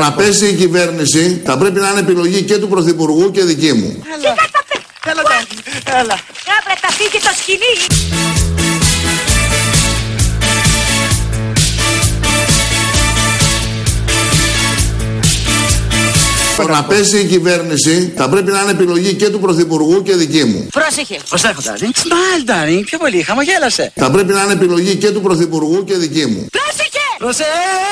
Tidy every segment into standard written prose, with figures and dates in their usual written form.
να πέσει η κυβέρνηση θα πρέπει να είναι επιλογή και του Πρωθυπουργού και δική μου. Έλα. Πρέπει να φύγει το σκηνή. Να πέσει η κυβέρνηση θα πρέπει να είναι επιλογή και του Πρωθυπουργού και δική μου. Πρόσεχε. Προσέχω, darling. Smile, darling. Πιο πολύ. Χαμογέλασε. Θα πρέπει να είναι επιλογή και του Πρωθυπουργού και δική μου. Πρόσεχε.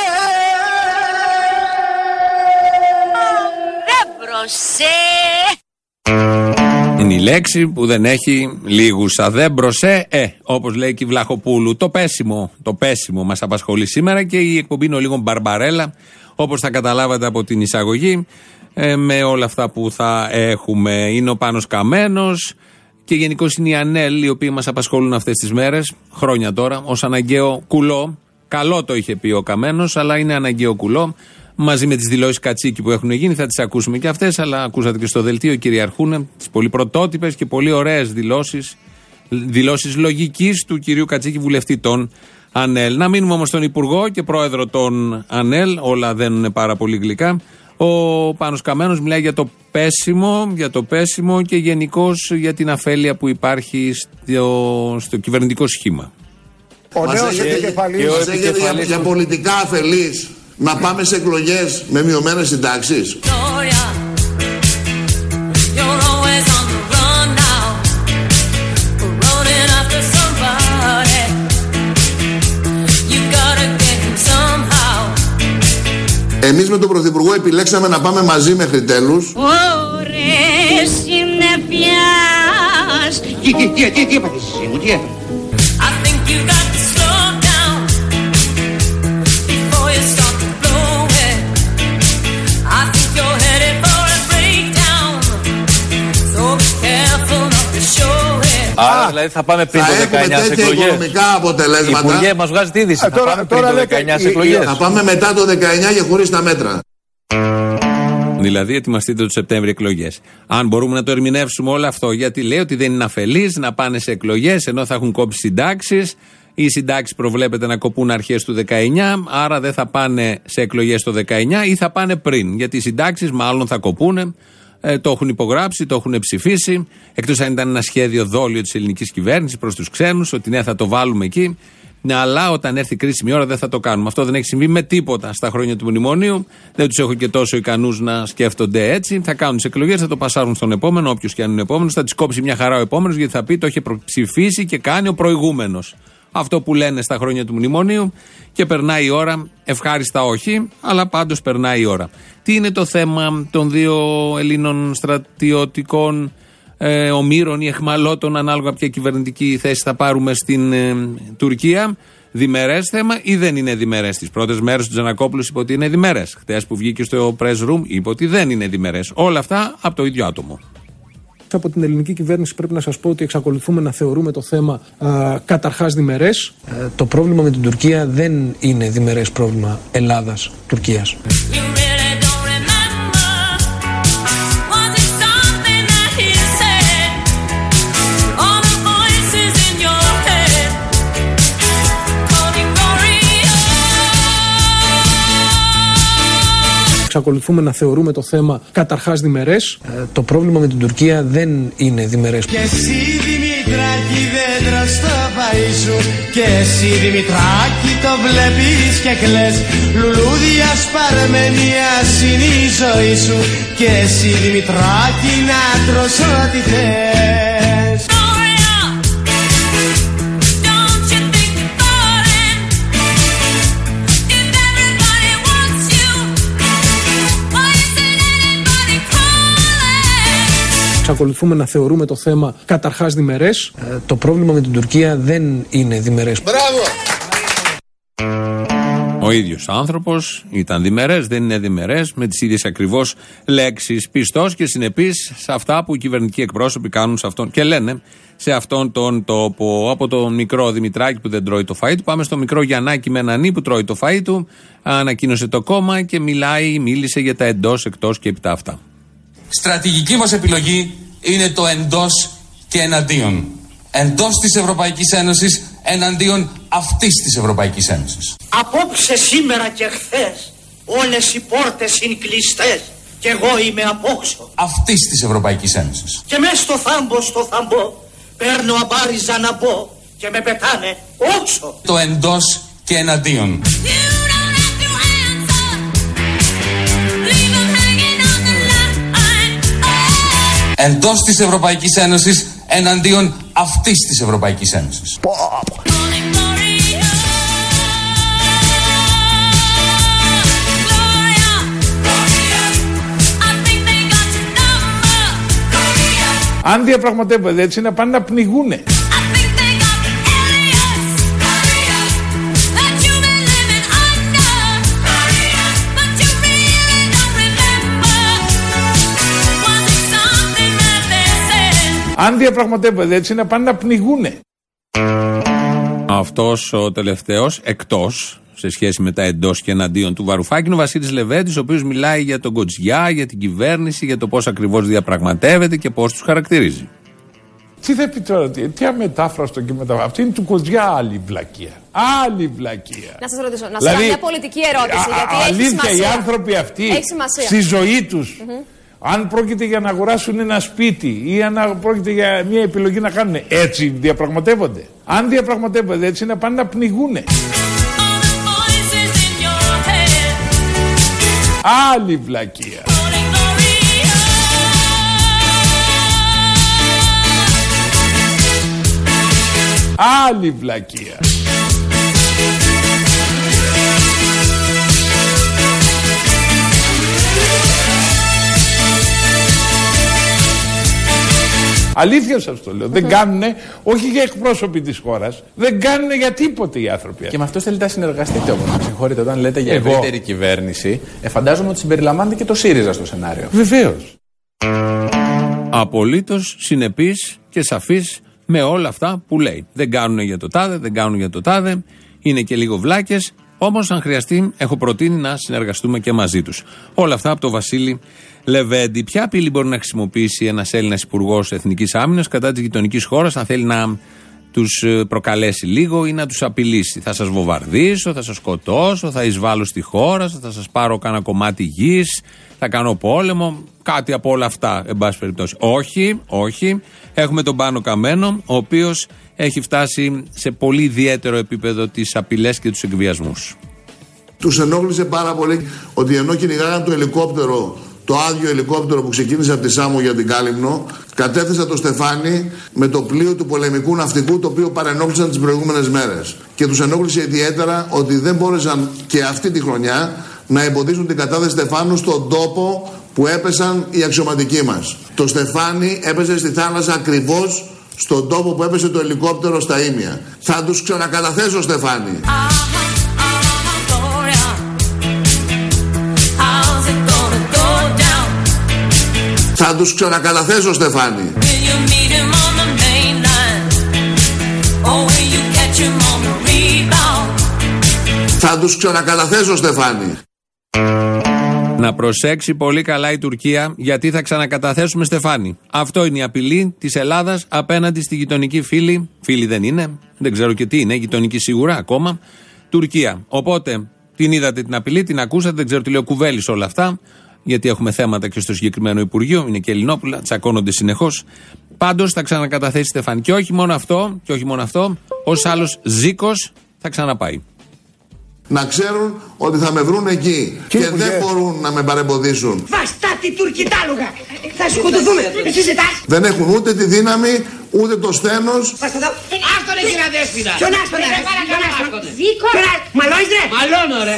Είναι η λέξη που δεν έχει λίγουσα. Δεν μπροσέ, όπως λέει και η Βλαχοπούλου. Το πέσιμο μας απασχολεί σήμερα και η εκπομπή είναι ο λίγο μπαρμπαρέλα, όπως θα καταλάβατε από την εισαγωγή, με όλα αυτά που θα έχουμε. Είναι ο Πάνος Καμένος και γενικώς είναι οι ΑΝΕΛ, οι οποίοι μας απασχολούν αυτές τις μέρες, χρόνια τώρα, ως αναγκαίο κουλό. Καλό το είχε πει ο Καμένος, αλλά είναι αναγκαίο κουλό. Μαζί με τις δηλώσεις Κατσίκη που έχουν γίνει, θα τις ακούσουμε και αυτές, αλλά ακούσατε και στο δελτίο, κυριαρχούν τις πολύ πρωτότυπες και πολύ ωραίες δηλώσεις λογικής του κυρίου Κατσίκη, βουλευτή των ΑΝΕΛ. Να μείνουμε όμως στον Υπουργό και πρόεδρο των ΑΝΕΛ, όλα δένουν πάρα πολύ γλυκά. Ο Πάνος Καμένος μιλάει για το πέσιμο και γενικώς για την αφέλεια που υπάρχει στο κυβερνητικό σχήμα. Ο νέος επικεφαλής για πολιτικά αφελής να πάμε σε εκλογές με μειωμένες συντάξεις. Εμείς με τον Πρωθυπουργό επιλέξαμε να πάμε μαζί μέχρι τέλους. Ωρες συννεφιάς. Τι έπαθες εσύ μου, τι έπαθες? Άρα δηλαδή θα πάμε πριν το 19 σε εκλογές. Οικονομικά αποτελέσματα. Υπουργέ, μας βγάζει τη είδηση. Θα πάμε πριν το 19 σε εκλογές. Θα πάμε μετά το 19 και χωρίς τα μέτρα. Δηλαδή, ετοιμαστείτε το Σεπτέμβριο εκλογές. Αν μπορούμε να το ερμηνεύσουμε όλο αυτό, γιατί λέει ότι δεν είναι αφελής να πάνε σε εκλογές ενώ θα έχουν κόψει συντάξεις. Οι συντάξεις προβλέπεται να κοπούν αρχές του 19, άρα δεν θα πάνε σε εκλογές το 19 ή θα πάνε πριν. Γιατί οι συντάξεις μάλλον θα κοπούνε. Το έχουν υπογράψει, το έχουν ψηφίσει. Εκτός αν ήταν ένα σχέδιο δόλιο της ελληνικής κυβέρνησης προς τους ξένους, ότι ναι, θα το βάλουμε εκεί. Αλλά όταν έρθει κρίσιμη ώρα δεν θα το κάνουμε. Αυτό δεν έχει συμβεί με τίποτα στα χρόνια του μνημονίου. Δεν τους έχω και τόσο ικανούς να σκέφτονται έτσι. Θα κάνουν τις εκλογές, θα το πασάρουν στον επόμενο, όποιος και αν είναι επόμενος. Θα τις κόψει μια χαρά ο επόμενος, γιατί θα πει το είχε ψηφίσει και κάνει ο προηγούμενος. Αυτό που λένε στα χρόνια του μνημονίου και περνάει η ώρα, ευχάριστα όχι, αλλά πάντως περνάει η ώρα. Τι είναι το θέμα των δύο Ελλήνων στρατιωτικών ομήρων ή εχμαλώτων, ανάλογα ποια κυβερνητική θέση θα πάρουμε στην Τουρκία? Διμερές θέμα ή δεν είναι διμερές? Τις πρώτες μέρες του Τζανακόπουλου είπε ότι είναι διμερές. Χτες που βγήκε στο press room είπε ότι δεν είναι διμερές. Όλα αυτά από το ίδιο άτομο. Από την ελληνική κυβέρνηση πρέπει να σας πω ότι εξακολουθούμε να θεωρούμε το θέμα καταρχάς διμερές. Το πρόβλημα με την Τουρκία δεν είναι διμερές πρόβλημα Ελλάδας-Τουρκίας. Εξακολουθούμε να θεωρούμε το θέμα καταρχάς διμερές. Το πρόβλημα με την Τουρκία δεν είναι διμερές. Και εσύ Δημητράκη δεν τρως το φαΐ σου, και εσύ Δημητράκη το βλέπεις και κλαις. Λουλούδια σπαρμενίας είναι η ζωή σου, και εσύ Δημητράκη να τρως ό,τι θες. Εξακολουθούμε να θεωρούμε το θέμα καταρχάς διμερές. Το πρόβλημα με την Τουρκία δεν είναι διμερές. Μπράβο! Ο ίδιος άνθρωπος ήταν διμερές, δεν είναι διμερές, με τις ίδιες ακριβώς λέξεις. Πιστός και συνεπής σε αυτά που οι κυβερνητικοί εκπρόσωποι κάνουν σε αυτόν και λένε σε αυτόν τον τόπο. Από τον μικρό Δημητράκη που δεν τρώει το φαΐ του, πάμε στο μικρό Γιαννάκη με έναν που τρώει το φαΐ του. Ανακοίνωσε το κόμμα και μίλησε για τα εντός, εκτός και επί τα αυτά. Στρατηγική μας επιλογή είναι το εντός και εναντίον. Εντός της Ευρωπαϊκής Ένωσης, εναντίον αυτής της Ευρωπαϊκής Ένωσης. Απόψε, σήμερα και χθες Όλες οι πόρτες είναι κλειστές και εγώ είμαι απόξω. Αυτής της Ευρωπαϊκής Ένωσης. Και μες στο θάμπο παίρνω αμπάριζα να μπω και με πετάνε όξω. Το εντός και εναντίον. Εντός της Ευρωπαϊκής Ένωσης, εναντίον αυτής της Ευρωπαϊκής Ένωσης. Αν διαπραγματεύονται έτσι να πάνε να πνιγούνε. Αν διαπραγματεύονται έτσι να πάνε να πνιγούνε. Αυτός ο τελευταίος, εκτός σε σχέση με τα εντός και εναντίον του Βαρουφάκη, είναι ο Βασίλης Λεβέντης, ο οποίος μιλάει για τον Κοτζιά, για την κυβέρνηση, για το πώς ακριβώς διαπραγματεύεται και πώς τους χαρακτηρίζει. Τι θα πει τώρα, τι αμετάφραστο και μετάφραστο. Αυτή είναι του Κοτζιά άλλη βλακεία. Άλλη βλακεία. Να σας ρωτήσω, να σας κάνω μια πολιτική ερώτηση. Γιατί αλήθεια, έχει σημασία. οι άνθρωποι αυτοί στη ζωή τους, αν πρόκειται για να αγοράσουν ένα σπίτι ή αν πρόκειται για μια επιλογή να κάνουν, έτσι διαπραγματεύονται. Αν διαπραγματεύονται έτσι να πάνε να πνιγούνε. Άλλη βλακεία. Άλλη βλακεία. Αλήθεια σας το λέω. Δεν κάνουνε, όχι για εκπρόσωποι της χώρας, δεν κάνουνε για τίποτε οι άνθρωποι. Και με αυτός θέλετε να συνεργαστείτε όμως. Με συγχωρείτε, όταν λέτε για ευρύτερη κυβέρνηση, φαντάζομαι ότι συμπεριλαμβάνεται και το ΣΥΡΙΖΑ στο σενάριο. Βεβαίως. Απολύτως συνεπής και σαφής με όλα αυτά που λέει. Δεν κάνουν για το τάδε, δεν κάνουν για το τάδε, είναι και λίγο βλάκες. Όμως, αν χρειαστεί, έχω προτείνει να συνεργαστούμε και μαζί τους. Όλα αυτά από τον Βασίλη Λεβέντη. Ποια απειλή μπορεί να χρησιμοποιήσει ένας Έλληνας υπουργός Εθνικής Άμυνας κατά της γειτονικής χώρας, αν θέλει να τους προκαλέσει λίγο ή να τους απειλήσει? Θα σας βομβαρδίσω, θα σας σκοτώσω, θα εισβάλλω στη χώρα σας, θα σας πάρω κάνα κομμάτι γης, θα κάνω πόλεμο, κάτι από όλα αυτά, εν πάση περιπτώσει. Όχι, όχι. Έχουμε τον Πάνο Καμένο, ο οποίος έχει φτάσει σε πολύ ιδιαίτερο επίπεδο τις απειλές και τους εκβιασμούς. Τους ενόχλησε πάρα πολύ ότι ενώ κυνηγάγαν το ελικόπτερο, το άδειο ελικόπτερο που ξεκίνησε από τη Σάμο για την Κάλυμνο, κατέθεσα το Στεφάνι με το πλοίο του πολεμικού ναυτικού, το οποίο παρενόχλησαν τις προηγούμενες μέρες. Και τους ενόχλησε ιδιαίτερα ότι δεν μπόρεσαν και αυτή τη χρονιά να εμποδίσουν την κατάθεση Στεφάνου στον τόπο που έπεσαν οι αξιωματικοί μας. Το Στεφάνι έπεσε στη θάλασσα ακριβώς στον τόπο που έπεσε το ελικόπτερο στα Ήμια. Θα τους ξανακαταθέσω, Στεφάνι. Θα τους ξανακαταθέσω, Στεφάνι. Θα τους ξανακαταθέσω, Στεφάνι. Να προσέξει πολύ καλά η Τουρκία, γιατί θα ξανακαταθέσουμε Στεφάνι. Αυτό είναι η απειλή της Ελλάδας απέναντι στη γειτονική φίλη. Φίλη δεν είναι, δεν ξέρω και τι είναι, γειτονική σίγουρα ακόμα, Τουρκία. Οπότε την είδατε την απειλή, την ακούσατε, δεν ξέρω τι λέει ο Κουβέλης όλα αυτά, γιατί έχουμε θέματα και στο συγκεκριμένο Υπουργείο, είναι και Ελληνόπουλα, τσακώνονται συνεχώς. Πάντως θα ξανακαταθέσει Στεφάνι. Και όχι μόνο αυτό, ως άλλος Ζήκος θα ξαναπάει. Να ξέρουν ότι θα με βρουν εκεί και δεν μπορούν να με παρεμποδίσουν. Βαστάτη τουρκιτάλογα! Θα σκοτωθούμε! Εσύ ζητάς! Δεν έχουν ούτε τη δύναμη, ούτε το στένος. Άστον ρε κύριε Δέσποινα! Ποιον άστον ρε! Ζήκο! Μαλώνεις ρε! Μαλώνω ρε!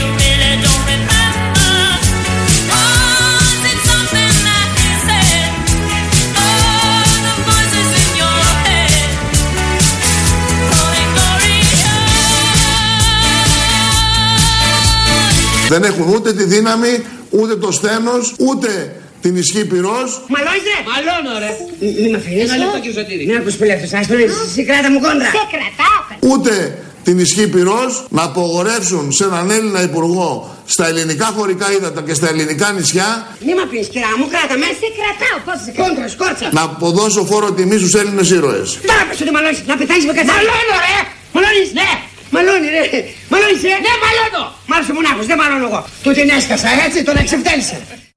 Δεν έχουν ούτε τη δύναμη, ούτε το στένος, ούτε την ισχύ πυρός. Μαλώνεις ρε! Μαλώνω ρε! Μη με αφήνεις. Ένα λεπτό κύριε Σωτήρη. Ναι, ακούς πολύ αυτός. Εσύ κράτα μου κόντρα. Σε κρατάω. Ούτε την ισχύ πυρός να απογορεύσουν σε έναν Έλληνα υπουργό στα ελληνικά χωρικά ύδατα και στα ελληνικά νησιά. Μη με αφήνεις κυρά μου, κράτα με. Σε κρατάω. Πώς σε κόντρα, σκόρτσα. Να αποδώσω φόρο τιμή στους Έλληνες ήρωες. Τώρα πες ότι μαλώνεις. Να πεθάνεις με κατσάρι. Μαλώνω ρε! Μαλώνεις ναι! Μαλώνει ρε. Μαλώνεις ρε. Ναι, μαλώνω. Μάλωσε μονάχος, δεν μαλώνω εγώ. Του την έσκασα έτσι, τον εξευτέλισα.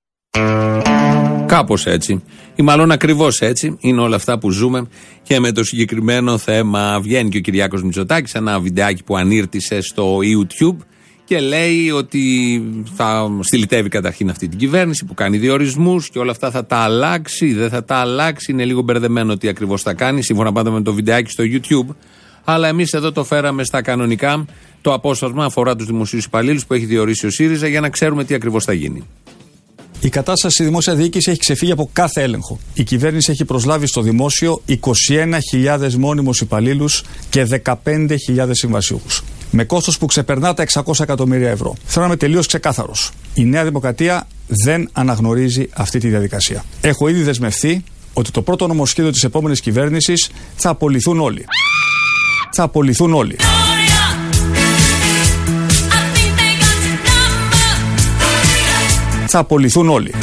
Κάπως έτσι. Ή μάλλον ακριβώς έτσι είναι όλα αυτά που ζούμε και με το συγκεκριμένο θέμα. Βγαίνει και ο Κυριάκος Μητσοτάκης, ένα βιντεάκι που ανήρτησε στο YouTube και λέει ότι θα στυλιτεύει καταρχήν αυτή την κυβέρνηση που κάνει διορισμούς και όλα αυτά θα τα αλλάξει, δεν θα τα αλλάξει. Είναι λίγο μπερδεμένο τι ακριβώς θα κάνει, σύμφωνα πάντα με το βιντεάκι στο YouTube. Αλλά εμείς εδώ το φέραμε στα κανονικά. Το απόσπασμα αφορά τους δημοσίους υπαλλήλους που έχει διορίσει ο ΣΥΡΙΖΑ για να ξέρουμε τι ακριβώς θα γίνει. Η κατάσταση στη δημόσια διοίκηση έχει ξεφύγει από κάθε έλεγχο. Η κυβέρνηση έχει προσλάβει στο δημόσιο 21.000 μόνιμους υπαλλήλους και 15.000 συμβασιούχους. Με κόστος που ξεπερνά τα 600 εκατομμύρια ευρώ. Θέλω να είμαι τελείως ξεκάθαρος. Η Νέα Δημοκρατία δεν αναγνωρίζει αυτή τη διαδικασία. Έχω ήδη δεσμευθεί ότι το πρώτο νομοσχέδιο της επόμενης κυβέρνησης θα απολυθούν όλοι. Θα απολυθούν όλοι. Θα απολυθούν όλοι.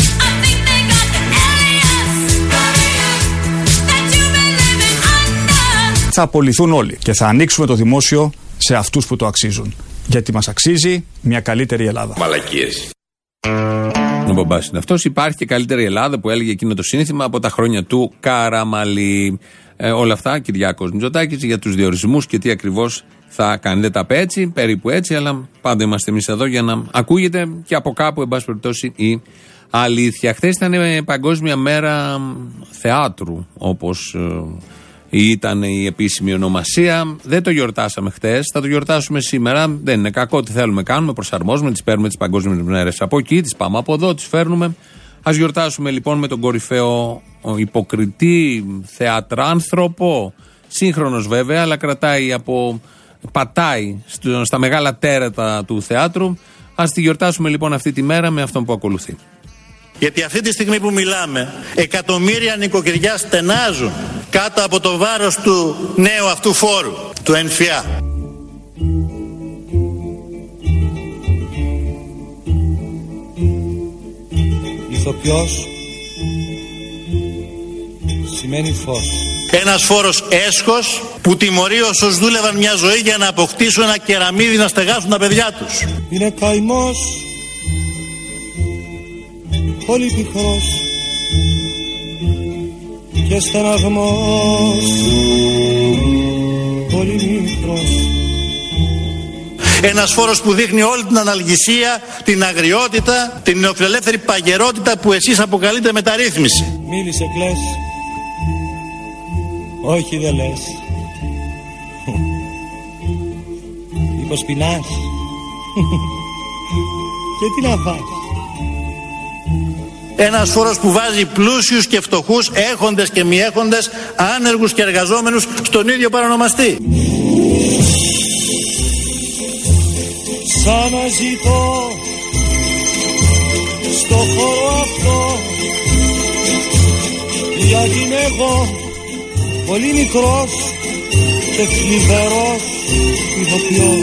Θα απολυθούν όλοι. Και θα ανοίξουμε το δημόσιο σε αυτούς που το αξίζουν. Γιατί μας αξίζει μια καλύτερη Ελλάδα. Μαλακίες. Ο μπαμπάς είναι αυτός. Υπάρχει και καλύτερη Ελλάδα που έλεγε εκείνο το σύνθημα από τα χρόνια του Καραμαλή. Όλα αυτά, Κυριάκος Μητσοτάκης, για τους διορισμούς και τι ακριβώς θα κάνει. Δεν τα πει έτσι, περίπου έτσι, αλλά πάντα είμαστε εμείς εδώ για να ακούγεται και από κάπου, εν πάση περιπτώσει, η αλήθεια. Χθες ήταν Παγκόσμια Μέρα Θεάτρου, όπως ήταν η επίσημη ονομασία. Δεν το γιορτάσαμε χθες, θα το γιορτάσουμε σήμερα. Δεν είναι κακό, τι θέλουμε κάνουμε, προσαρμόζουμε, τις παίρνουμε τις Παγκόσμιες Μέρες από εκεί, τις πάμε από εδώ, τις φέρνουμε. Ας γιορτάσουμε λοιπόν με τον κορυφαίο υποκριτή, θεατράνθρωπο, σύγχρονος βέβαια, αλλά πατάει στα μεγάλα τέρατα του θεάτρου. Ας τη γιορτάσουμε λοιπόν αυτή τη μέρα με αυτόν που ακολουθεί. Γιατί αυτή τη στιγμή που μιλάμε, εκατομμύρια νοικοκυριά στενάζουν κάτω από το βάρος του νέου αυτού φόρου, του ΕΝΦΙΑ. Ηθοποιός σημαίνει φως. Ένας φόρος έσχος που τιμωρεί όσους δούλευαν μια ζωή για να αποκτήσουν ένα κεραμίδι να στεγάσουν τα παιδιά τους. Είναι καημός πολύ πικρός και στεναγμός πολύ μικρός. Ένας φόρος που δείχνει όλη την αναλγησία, την αγριότητα, την νεοφιλελεύθερη παγερότητα που εσείς αποκαλείτε μεταρρύθμιση. Μίλησε κλαις, όχι δεν λες. Μήπως πεινάς και τι να φας. Ένας φόρος που βάζει πλούσιους και φτωχούς, έχοντες και μη έχοντες, άνεργους και εργαζόμενους στον ίδιο παρονομαστή. Σαν να ζητώ στο χώρο αυτό, γιατί είμαι εγώ πολύ μικρός και θλιβερός ηθοποιός.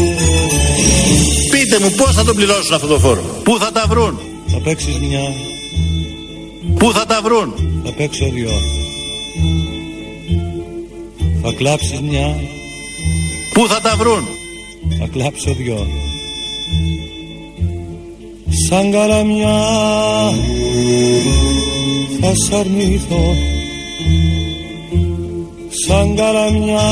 Πείτε μου πώς θα τον πληρώσουν αυτό το φόρο, πού θα τα βρουν. Θα παίξεις μια. Πού θα τα βρουν. Θα παίξω δυο. Θα κλάψεις μια. Πού θα τα βρουν. Θα κλάψω δυο. Σαν καλαμιά θα σ' αρνηθώ. Σαν καλαμιά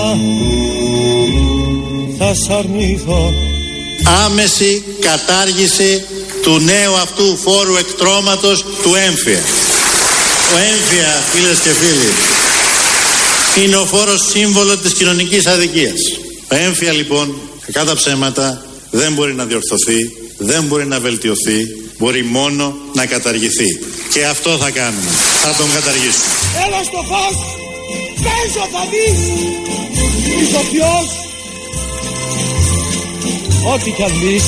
θα σ' αρνηθώ. Άμεση κατάργηση του νέου αυτού φόρου εκτρώματος του έμφυα. Ο έμφυα, φίλες και φίλοι, είναι ο φόρος σύμβολο της κοινωνικής αδικίας. Ο έμφυα λοιπόν, κατά ψέματα, δεν μπορεί να διορθωθεί, δεν μπορεί να βελτιωθεί, μπορεί μόνο να καταργηθεί. Και αυτό θα κάνουμε, θα τον καταργήσουμε. Έλα στο φως, παίζω θα δεις, ηθοποιός, ό,τι κι αν δεις.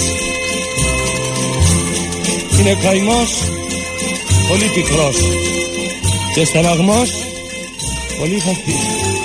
Είναι καημός πολύ πικρός και στεναγμός πολύ βαθύς.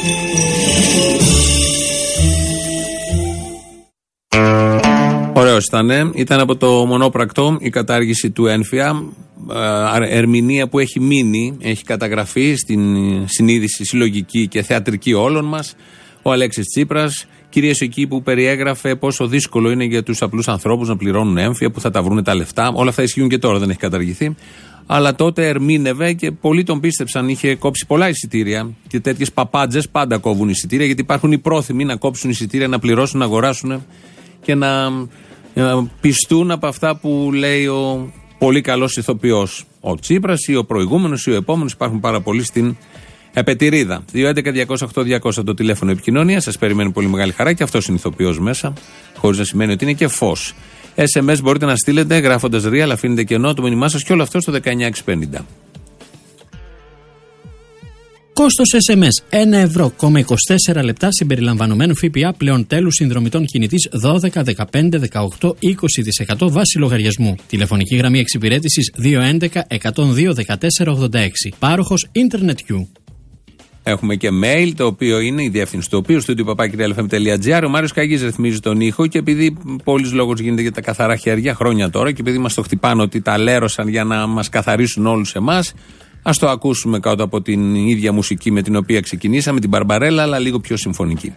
Ωραίος ήταν από το μονόπρακτο η κατάργηση του έμφυα, ερμηνεία που έχει μείνει, έχει καταγραφεί στην συνείδηση συλλογική και θεατρική όλων μας. Ο Αλέξης Τσίπρας Κυρίως εκεί που περιέγραφε πόσο δύσκολο είναι για τους απλούς ανθρώπους να πληρώνουν έμφυα, που θα τα βρουν τα λεφτά. Όλα αυτά ισχύουν και τώρα, δεν έχει καταργηθεί. Αλλά τότε ερμήνευε και πολλοί τον πίστεψαν. Είχε κόψει πολλά εισιτήρια και τέτοιες παπάντζες πάντα κόβουν εισιτήρια, γιατί υπάρχουν οι πρόθυμοι να κόψουν εισιτήρια, να πληρώσουν, να αγοράσουν και να πιστούν από αυτά που λέει ο πολύ καλός ηθοποιός. Ο Τσίπρας ή ο προηγούμενος ή ο επόμενος. Υπάρχουν πάρα πολλοί στην επετηρίδα. 211-208-200 το τηλέφωνο επικοινωνία. Σας περιμένει πολύ μεγάλη χαρά και αυτός είναι ηθοποιός μέσα, χωρίς να σημαίνει ότι είναι και φως. SMS μπορείτε να στείλετε γράφοντας real, αφήνετε κενό το μήνυμά σας και όλο αυτό στο 19650. Κόστος SMS 1,24 λεπτά συμπεριλαμβανομένου ΦΠΑ πλέον τέλους συνδρομητών κινητής 12, 15, 18, 20% βάση λογαριασμού. Τηλεφωνική γραμμή εξυπηρέτησης 211 102 14 86. Πάροχος Internet. Έχουμε και mail, το οποίο είναι η διεύθυνση του οποίου studio@realfm.gr. Ο Μάριος Καγής ρυθμίζει τον ήχο και επειδή πολλής λόγος γίνεται για τα καθαρά χέρια χρόνια τώρα και επειδή μας το χτυπάνε ότι τα λέρωσαν για να μας καθαρίσουν όλους εμάς, ας το ακούσουμε κάτω από την ίδια μουσική με την οποία ξεκινήσαμε, την Μπαρμπαρέλα, αλλά λίγο πιο συμφωνική.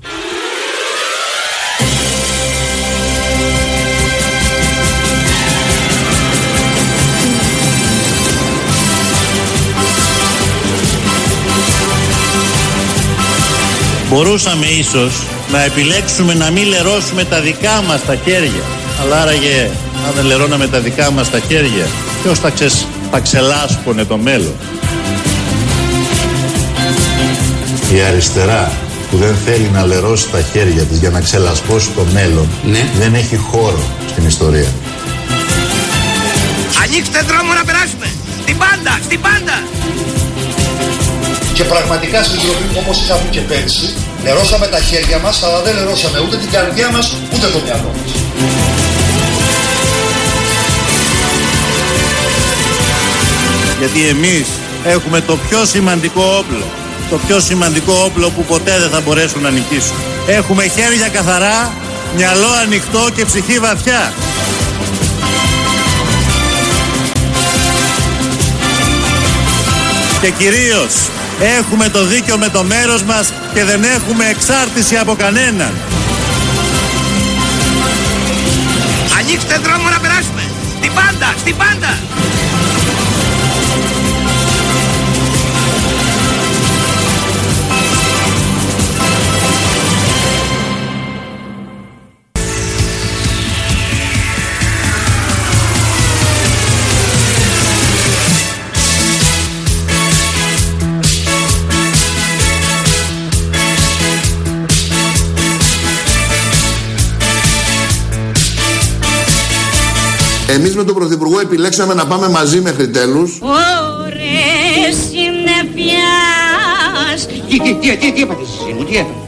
Μπορούσαμε ίσως να επιλέξουμε να μην λερώσουμε τα δικά μας τα χέρια. Αλλά άραγε, αν δεν λερώναμε τα δικά μας τα χέρια, ποιος θα ξελάσπωνε το μέλλον? Η αριστερά που δεν θέλει να λερώσει τα χέρια της για να ξελασπώσει το μέλλον, δεν έχει χώρο στην ιστορία. Ανοίξτε δρόμο να περάσουμε! Στην πάντα! Στην πάντα! Και πραγματικά στην τροπή, όπως είχαμε και πέρσι, λερώσαμε τα χέρια μας, αλλά δεν λερώσαμε ούτε την καρδιά μας, ούτε το μυαλό μας. Γιατί εμείς έχουμε το πιο σημαντικό όπλο. Το πιο σημαντικό όπλο που ποτέ δεν θα μπορέσουν να νικήσουν. Έχουμε χέρια καθαρά, μυαλό ανοιχτό και ψυχή βαθιά. Και κυρίως έχουμε το δίκιο με το μέρος μας και δεν έχουμε εξάρτηση από κανέναν. Ανοίξτε δρόμο να περάσουμε! Στην πάντα! Στην πάντα! Εμείς με τον Πρωθυπουργό επιλέξαμε να πάμε μαζί μέχρι τέλους. Ωρες συννεφιάς. Τι έπαθες εσύ μου, τι έπαθες?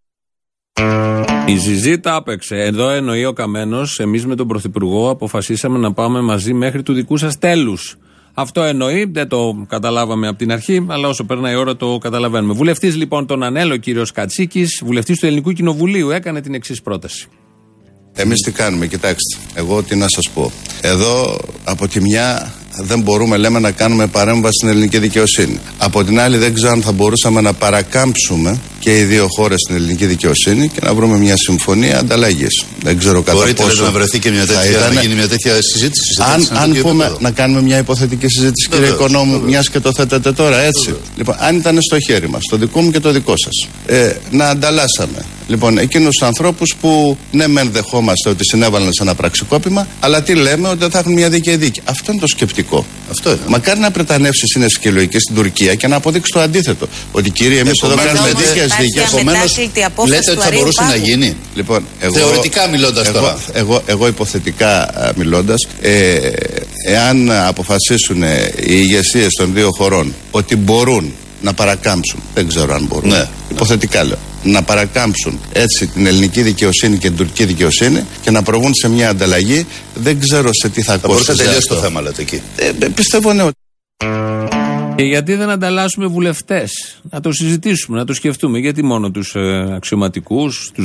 Η Ζιζίτα άπαιξε. Εδώ εννοεί ο Καμένος, εμείς με τον Πρωθυπουργό αποφασίσαμε να πάμε μαζί μέχρι του δικού σας τέλους. Αυτό εννοεί, δεν το καταλάβαμε από την αρχή, αλλά όσο περνάει η ώρα το καταλαβαίνουμε. Βουλευτής λοιπόν των ΑΝΕΛ, ο κύριος Κατσίκης, βουλευτής του Ελληνικού Κοινοβουλίου, έκανε την εξής πρόταση. Εμείς τι κάνουμε, κοιτάξτε, εγώ τι να σας πω. Εδώ από τη μια δεν μπορούμε, λέμε, να κάνουμε παρέμβαση στην ελληνική δικαιοσύνη. Από την άλλη δεν ξέρω αν θα μπορούσαμε να παρακάμψουμε και οι δύο χώρες στην ελληνική δικαιοσύνη και να βρούμε μια συμφωνία ανταλλαγής. Δεν ξέρω κατά πόσο. Μπορείτε να βρεθεί και μια τέτοια, να γίνει μια τέτοια συζήτηση? Αν πούμε να κάνουμε μια υποθετική συζήτηση, κύριε Οικονόμου, μιας και το θέτετε τώρα, έτσι. Λοιπόν, αν ήταν στο χέρι μας, το δικό μου και το δικό σας, να ανταλλάσσαμε. Λοιπόν, εκείνους τους ανθρώπους που ναι, μεν δεχόμαστε ότι συνέβαλαν σε ένα πραξικόπημα, αλλά τι λέμε, ότι δεν θα έχουν μια δίκαιη δίκη. Αυτό είναι το σκεπτικό. Αυτό είναι. Μακάρι να πρετανεύσει σύνεση και λογική στην Τουρκία και να αποδείξει το αντίθετο. Ότι κύριε, εμείς εδώ κάνουμε δίκαιες δίκες. Επομένως, λέτε ότι θα μπορούσε να γίνει. Λοιπόν, θεωρητικά μιλώντας τώρα. Εγώ υποθετικά μιλώντας, εάν αποφασίσουν οι ηγεσίες των δύο χωρών ότι μπορούν να παρακάμψουν, δεν ξέρω αν μπορούν, υποθετικά λέω, να παρακάμψουν έτσι την ελληνική δικαιοσύνη και την τουρκική δικαιοσύνη και να προβούν σε μια ανταλλαγή, δεν ξέρω σε τι θα κόστιζε. Θα μπορούσε να τελειώσει το θέμα, λέτε εκεί. Πιστεύω ναι. Και γιατί δεν ανταλλάσσουμε βουλευτές? Να το συζητήσουμε, να το σκεφτούμε. Γιατί μόνο τους αξιωματικούς, τους δικούς τους ή τους δικούς μας? Και βουλευτές. Ο κύριος Κατσίκης είναι αυτός που έχει κάνει και αυτή τη δήλωση.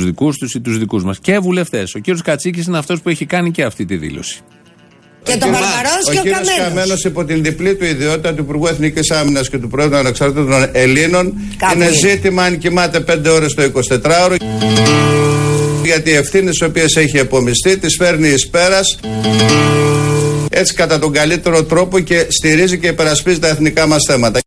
Επομένως, θα μπορούσε να τελειώσει το θέμα, λέτε εκεί. Πιστεύω ναι. Και γιατί δεν ανταλλάσσουμε βουλευτές? Να το συζητήσουμε. Γιατί μόνο τους αξιωματικούς, τους δικούς τους ή τους δικούς μας? Και βουλευτές. Ο κύριος Κατσίκης είναι αυτός που έχει κάνει και αυτή τη δήλωση. Και τον Μπαρμπαρός και ο Καμένος. Ο κύριος Καμένος, υπό την διπλή του ιδιότητα του Υπουργού Εθνικής Άμυνας και του Πρόεδρου των Ανεξάρτητων Ελλήνων, είναι ζήτημα αν κοιμάται 5 ώρες το 24ωρο. Γιατί οι ευθύνες τις οποίες έχει επομιστεί τις φέρνει εις πέρας, έτσι κατά τον καλύτερο τρόπο, και στηρίζει και υπερασπίζει τα εθνικά μας θέματα.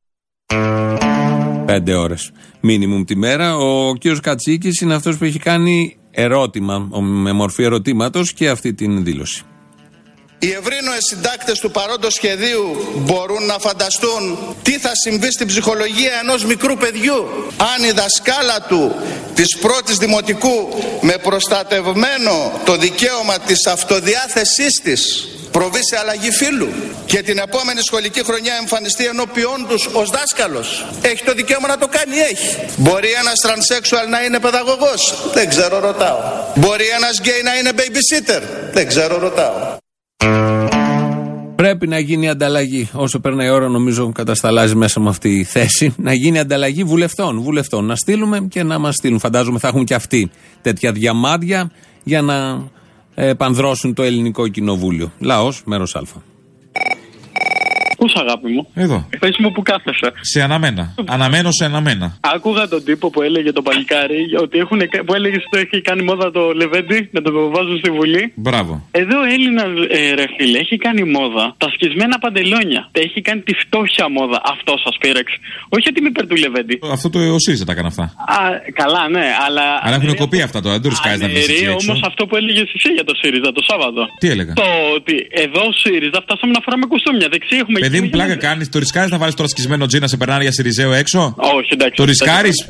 5 ώρες μίνιμουμ τη μέρα. Ο κ. Κατσίκης είναι αυτός που έχει κάνει ερώτημα, με μορφή ερωτήματος, και αυτή την δήλωση. Οι ευρύνοες συντάκτες του παρόντος σχεδίου μπορούν να φανταστούν τι θα συμβεί στην ψυχολογία ενός μικρού παιδιού αν η δασκάλα του της πρώτης δημοτικού, με προστατευμένο το δικαίωμα της αυτοδιάθεσής της, προβεί σε αλλαγή φύλου και την επόμενη σχολική χρονιά εμφανιστεί ενώπιόν τους ως δάσκαλος. Έχει το δικαίωμα να το κάνει, έχει. Μπορεί ένας τρανσέξουαλ να είναι παιδαγωγός? Δεν ξέρω, ρωτάω. Μπορεί ένας γκέι να είναι babysitter? Δεν ξέρω, ρωτάω. Πρέπει να γίνει ανταλλαγή. Όσο περνάει η ώρα, νομίζω κατασταλάζει μέσα με αυτή η θέση. Να γίνει ανταλλαγή βουλευτών. Να στείλουμε και να μας στείλουν. Φαντάζομαι θα έχουν και αυτοί τέτοια διαμάντια για να πανδρώσουν το ελληνικό κοινοβούλιο. Λαός, μέρος Α. Πού αγάπη μου? Εδώ. Πες μου που κάθεσαι. Σε αναμένα. Αναμένω σε αναμένα. Άκουγα τον τύπο που έλεγε το παλικάρι ότι που έλεγε ότι έχει κάνει μόδα το Λεβέντι να το βάζουν στη Βουλή. Μπράβο. Εδώ ο Έλληνας ρε φίλε έχει κάνει μόδα τα σκισμένα παντελόνια. Έχει κάνει τη φτώχεια μόδα. Αυτό σας πείραξε. Όχι ότι είμαι υπέρ του Λεβέντι. Αυτό το ο ΣΥΡΙΖΑ τα έκανε αυτά. Καλά, ναι, αλλά. Αλλά έχουν κοπεί αυτά τώρα. Δεν το ρισκάζει να βγει έτσι. Όμως αυτό που έλεγε εσύ για το ΣΥΡΙΖΑ το Σάββατο. Τι έλεγα? Το ότι εδώ ο ΣΥΡΙΖΑ φτάσαμε να φοράμε κουστούμια. Δεξί έχουμε. Παιδί μου, πλάκα κάνει. Το ρισκάρεις να βάλεις τώρα σκισμένο τζι να σε περνάνε για Σιριζέο έξω? Όχι, εντάξει. Το ρισκάρεις?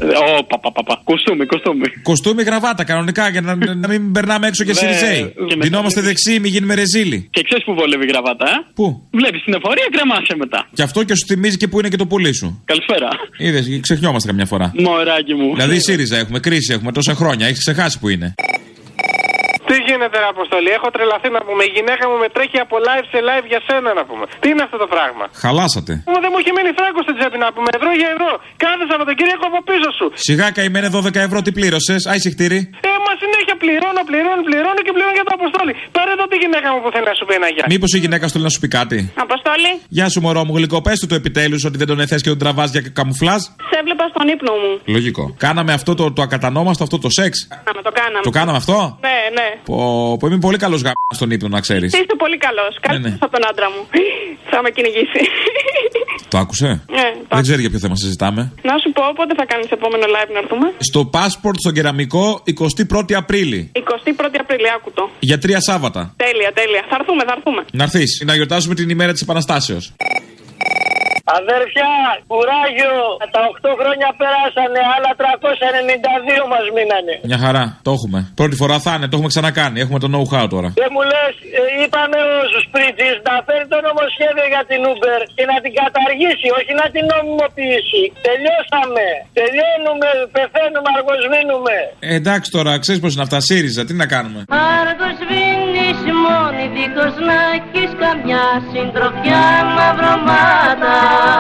Κουστούμι. Γραβάτα κανονικά για να μην περνάμε έξω για Σιριζέοι. Δινόμαστε δεξί, μην γίνουμε ρεζίλοι. Και ξέρεις που βολεύει η γραβάτα, Πού? Βλέπεις την εφορία, κρεμάσαι μετά. Και αυτό και σου θυμίζει και που είναι και το πουλί σου. Καλησπέρα. Είδες, ξεχνιόμαστε καμιά φορά. Μωράκι μου. Δηλαδή ΣΥΡΙΖΑ έχουμε, κρίση έχουμε τόσα χρόνια, έχεις ξεχάσει που είναι. Τι γίνεται, ρε Αποστολή, έχω τρελαθεί να πούμε. Η γυναίκα μου με τρέχει από live σε live για σένα να πούμε. Τι είναι αυτό το πράγμα? Χαλάσατε. Δεν μου έχει μείνει φράγκο στην τσέπη να πούμε. Ευρώ για ευρώ. Κάθε Σαββατοκύριακο από πίσω σου. Σιγά καημένε 12 ευρώ, τι πλήρωσες? Άισιχτήρι. Μα συνέχεια πληρώνω και πληρώνω για το Αποστόλη. Πάρε εδώ τη γυναίκα μου που θέλει να σου πει ένα γεια. Μήπως η γυναίκα σου θέλει να σου πει κάτι? Αποστόλη. Γεια σου, μωρό μου γλυκό, πες του το επιτέλους ότι δεν τον εθες και τον τραβάς για καμουφλάζ. Σε έβλεπα στον ύπνο μου. Λογικό. Κάναμε αυτό το ακατανόμαστο, αυτό το σεξ. Το κάναμε. Το κάναμε αυτό? Ναι. Που είμαι πολύ καλός γαμ στον ύπνο, να ξέρεις. Είστε πολύ καλός. Καλύτερος από τον άντρα μου. Θα με κυνηγήσει. Το άκουσε? Ναι. Δεν ξέρει για ποιο θέμα συζητάμε. Να σου πω, πότε θα κάνεις επόμενο live να έρθουμε? Στο passport στο κεραμικό 21η Απρίλη. 21η Απρίλη, άκου το. Για 3 Σάββατα. Τέλεια. Θα έρθουμε. Να έρθεις, να γιορτάσουμε την ημέρα της Επαναστάσεως. Αδέρφια, κουράγιο. Τα 8 χρόνια πέρασανε, άλλα 392 μας μείνανε. Μια χαρά, το έχουμε. Πρώτη φορά θα είναι, το έχουμε ξανακάνει. Έχουμε το know-how τώρα. Και μου λες, είπαμε ο Σπρίτσης να φέρει το νομοσχέδιο για την Uber και να την καταργήσει, όχι να την νομιμοποιήσει. Τελειώσαμε. Τελειώνουμε, πεθαίνουμε, αργοσβήνουμε. Εντάξει τώρα, ξέρεις πως είναι αυτά, ΣΥΡΙΖΑ, τι να κάνουμε. Αργοσβήνεις μόνη δίχως να έχεις καμιά συντροφιά μαυρωμάτα.